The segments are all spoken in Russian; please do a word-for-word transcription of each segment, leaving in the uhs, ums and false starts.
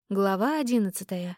Глава одиннадцатая.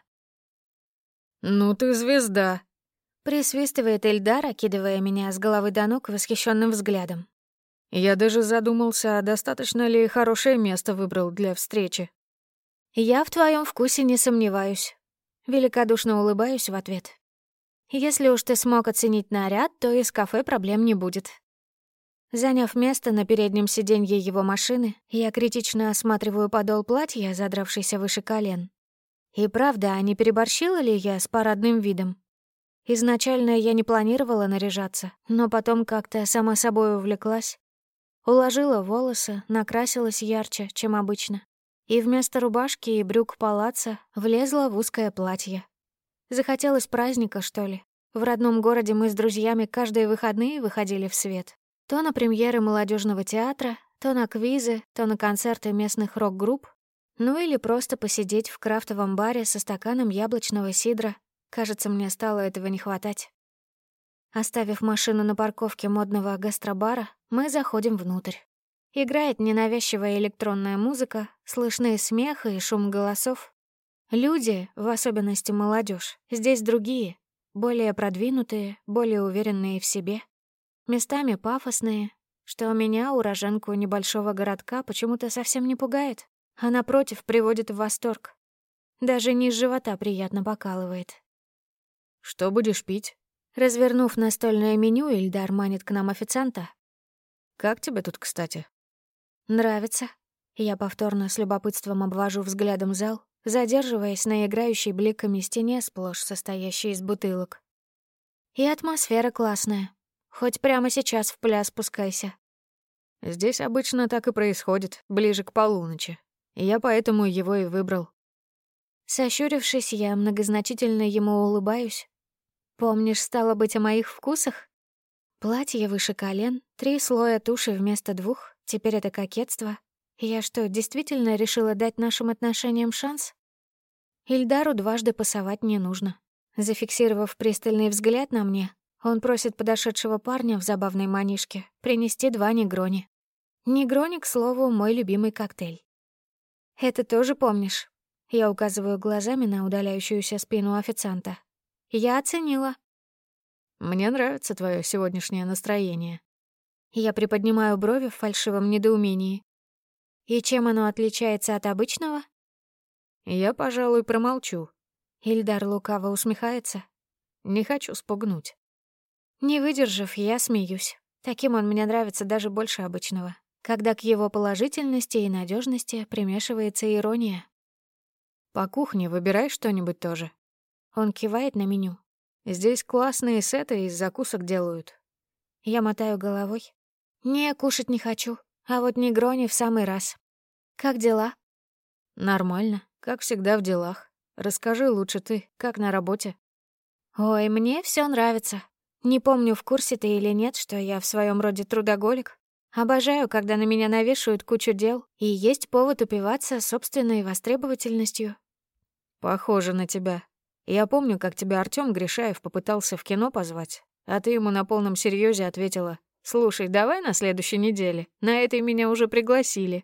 «Ну ты звезда!» — присвистывает Эльдар, окидывая меня с головы до ног восхищенным взглядом. Я даже задумался, достаточно ли хорошее место выбрал для встречи. «Я в твоем вкусе не сомневаюсь». Великодушно улыбаюсь в ответ. «Если уж ты смог оценить наряд, то из кафе проблем не будет». Заняв место на переднем сиденье его машины, я критично осматриваю подол платья, задравшийся выше колен. И правда, а не переборщила ли я с парадным видом? Изначально я не планировала наряжаться, но потом как-то сама собой увлеклась. Уложила волосы, накрасилась ярче, чем обычно. И вместо рубашки и брюк палаццо влезла в узкое платье. Захотелось праздника, что ли? В родном городе мы с друзьями каждые выходные выходили в свет. То на премьеры молодежного театра, то на квизы, то на концерты местных рок-групп. Ну или просто посидеть в крафтовом баре со стаканом яблочного сидра. Кажется, мне стало этого не хватать. Оставив машину на парковке модного гастробара, мы заходим внутрь. Играет ненавязчивая электронная музыка, слышны смех и шум голосов. Люди, в особенности молодежь, здесь другие, более продвинутые, более уверенные в себе. Местами пафосные, что меня, уроженку небольшого городка, почему-то совсем не пугает, а напротив приводит в восторг. Даже низ живота приятно покалывает. «Что будешь пить?» Развернув настольное меню, Ильдар манит к нам официанта. «Как тебе тут, кстати?» «Нравится». Я повторно с любопытством обвожу взглядом зал, задерживаясь на играющей бликами стене, сплошь состоящей из бутылок. И атмосфера классная. Хоть прямо сейчас в пляс спускайся. «Здесь обычно так и происходит, ближе к полуночи. Я поэтому его и выбрал». Сощурившись, я многозначительно ему улыбаюсь. «Помнишь, стало быть, о моих вкусах?» Платье выше колен, три слоя туши вместо двух, теперь это кокетство. Я что, действительно решила дать нашим отношениям шанс? Ильдару дважды пасовать не нужно. Зафиксировав пристальный взгляд на мне, он просит подошедшего парня в забавной манишке принести два негрони. Негрони, к слову, мой любимый коктейль. «Это тоже помнишь?» Я указываю глазами на удаляющуюся спину официанта. «Я оценила». «Мне нравится твое сегодняшнее настроение». Я приподнимаю брови в фальшивом недоумении. «И чем оно отличается от обычного?» «Я, пожалуй, промолчу». Ильдар лукаво усмехается. «Не хочу спугнуть». Не выдержав, я смеюсь. Таким он мне нравится даже больше обычного, когда к его положительности и надежности примешивается ирония. «По кухне выбирай что-нибудь тоже». Он кивает на меню. «Здесь классные сеты из закусок делают». Я мотаю головой. «Не, кушать не хочу, а вот негрони в самый раз. Как дела?» «Нормально, как всегда в делах. Расскажи лучше ты, как на работе?» «Ой, мне все нравится. Не помню, в курсе ты или нет, что я в своем роде трудоголик. Обожаю, когда на меня навешивают кучу дел, и есть повод упиваться собственной востребовательностью». «Похоже на тебя. Я помню, как тебя Артём Гришаев попытался в кино позвать, а ты ему на полном серьезе ответила: «Слушай, давай на следующей неделе. На этой меня уже пригласили».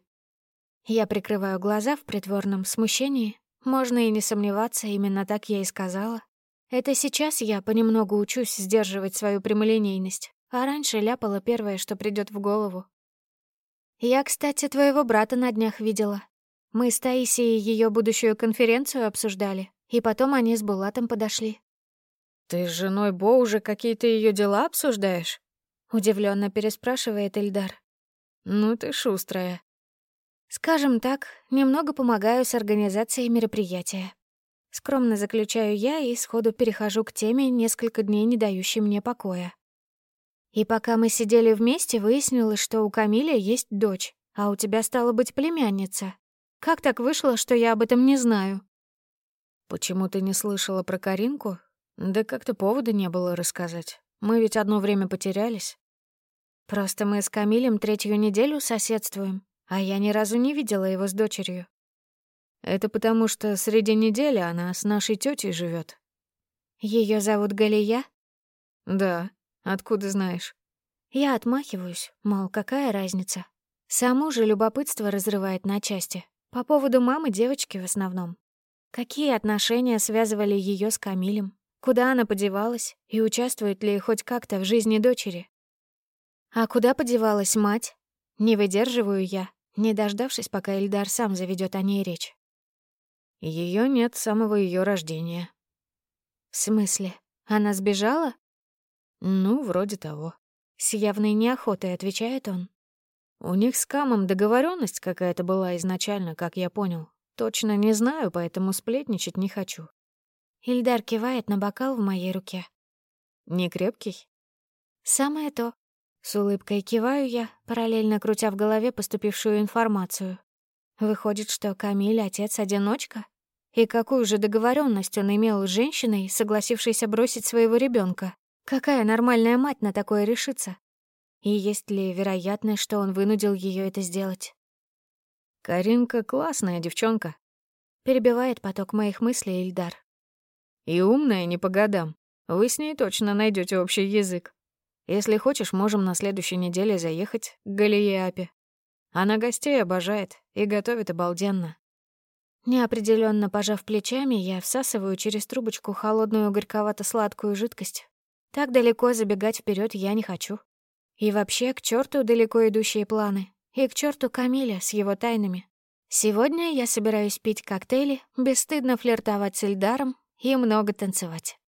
Я прикрываю глаза в притворном смущении. Можно и не сомневаться, именно так я и сказала. Это сейчас я понемногу учусь сдерживать свою прямолинейность, а раньше ляпала первое, что придёт в голову. Я, кстати, твоего брата на днях видела. Мы с Таисией её будущую конференцию обсуждали, и потом они с Булатом подошли. «Ты с женой Бо уже какие-то её дела обсуждаешь?» — удивлённо переспрашивает Ильдар. «Ну ты шустрая». Скажем так, немного помогаю с организацией мероприятия. Скромно заключаю я и сходу перехожу к теме, несколько дней не дающей мне покоя. И пока мы сидели вместе, выяснилось, что у Камиля есть дочь, а у тебя стала быть племянница. Как так вышло, что я об этом не знаю? «Почему ты не слышала про Каринку? Да как-то повода не было рассказать. Мы ведь одно время потерялись». Просто мы с Камилем третью неделю соседствуем, а я ни разу не видела его с дочерью. Это потому, что среди недели она с нашей тетей живет. Ее зовут Галия? Да, откуда знаешь? Я отмахиваюсь, мол, какая разница. Саму же любопытство разрывает на части. По поводу мамы девочки в основном. Какие отношения связывали ее с Камилем? Куда она подевалась? И участвует ли хоть как-то в жизни дочери? А куда подевалась мать? Не выдерживаю я, не дождавшись, пока Ильдар сам заведет о ней речь. Ее нет с самого ее рождения. В смысле? Она сбежала? Ну, вроде того. С явной неохотой отвечает он. У них с Камом договоренность какая-то была изначально, как я понял. Точно не знаю, поэтому сплетничать не хочу. Ильдар кивает на бокал в моей руке. Не крепкий? Самое то. С улыбкой киваю я, параллельно крутя в голове поступившую информацию. Выходит, что Камиль — отец-одиночка? И какую же договоренность он имел с женщиной, согласившейся бросить своего ребенка? Какая нормальная мать на такое решится? И есть ли вероятность, что он вынудил ее это сделать? Каринка классная девчонка. Перебивает поток моих мыслей Ильдар. И умная не по годам. Вы с ней точно найдете общий язык. Если хочешь, можем на следующей неделе заехать к Галие Апе. Она гостей обожает и готовит обалденно. Неопределенно пожав плечами, я всасываю через трубочку холодную горьковато-сладкую жидкость. Так далеко забегать вперед я не хочу. И вообще, к черту далеко идущие планы. И к черту Камиля с его тайнами. Сегодня я собираюсь пить коктейли, бесстыдно флиртовать с Ильдаром и много танцевать.